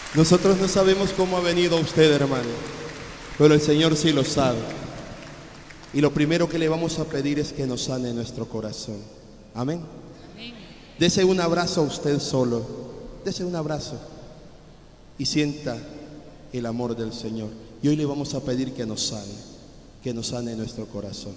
Nosotros no sabemos cómo ha venido usted, hermano, pero el Señor sí lo sabe. Y lo primero que le vamos a pedir es que nos sane nuestro corazón. Amén. Amén. Dese un abrazo a usted solo. Dese un abrazo y sienta el amor del Señor. Y hoy le vamos a pedir que nos sane nuestro corazón.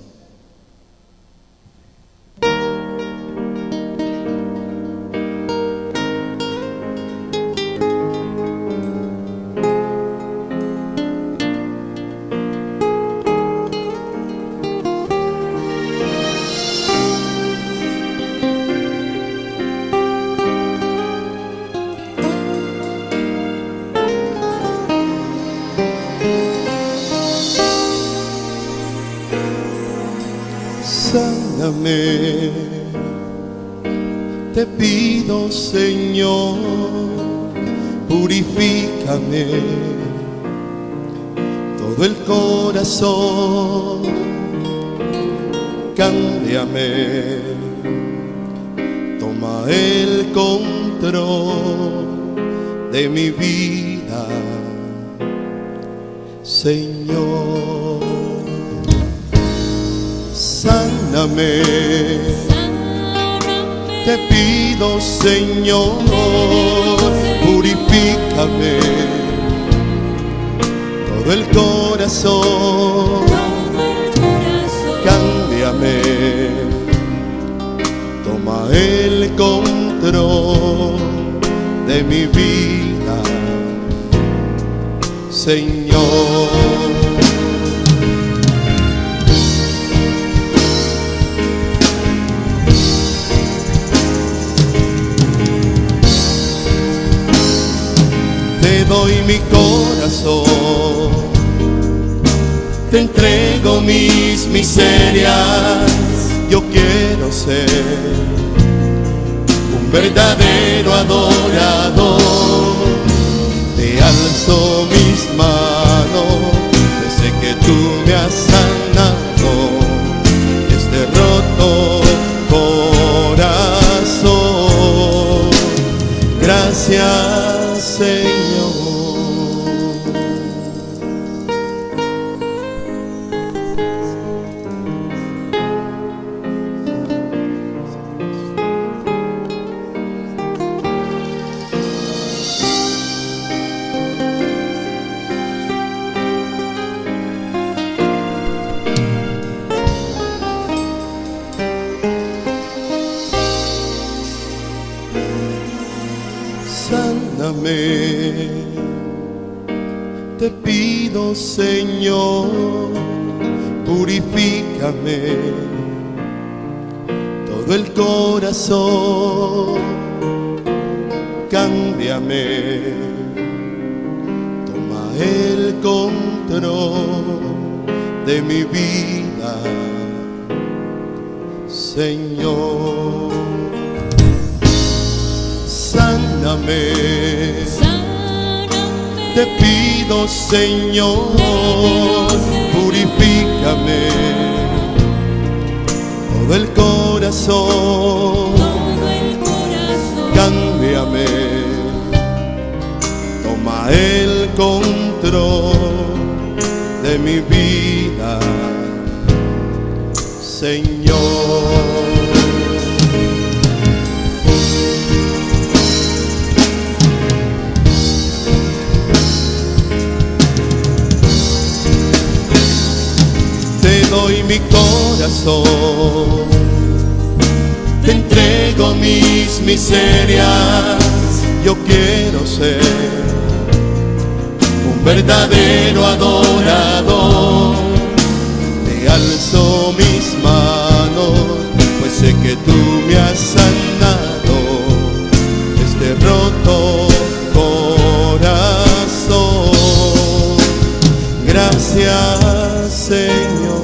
Sáname, te pido, Señor, purifícame todo el corazón, cámbiame, toma el control de mi vida, Señor. Sáname, te pido, Señor, purifícame todo el corazón, cámbiame, toma el control de mi vida, Señor. Te doy mi corazón, te entrego mis miserias. Yo quiero ser un verdadero adorador. Te alzo mis manos, sé que tú me has sanado este roto corazón. Gracias, Señor. Sáname, te pido, Señor, purifícame todo el corazón, cámbiame, toma el control de mi vida, Señor. Sáname, te pido, Señor, purifícame todo el corazón, cámbiame, toma el control de mi vida, Señor. Te doy mi corazón, te entrego mis miserias. Yo quiero ser un verdadero adorador. Te alzo mis manos, pues sé que tú me has sanado este roto corazón. Gracias, Señor.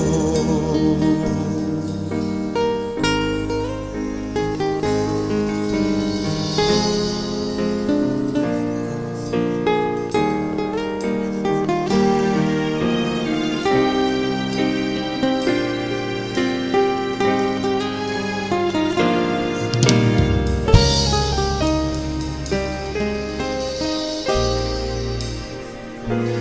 Señor.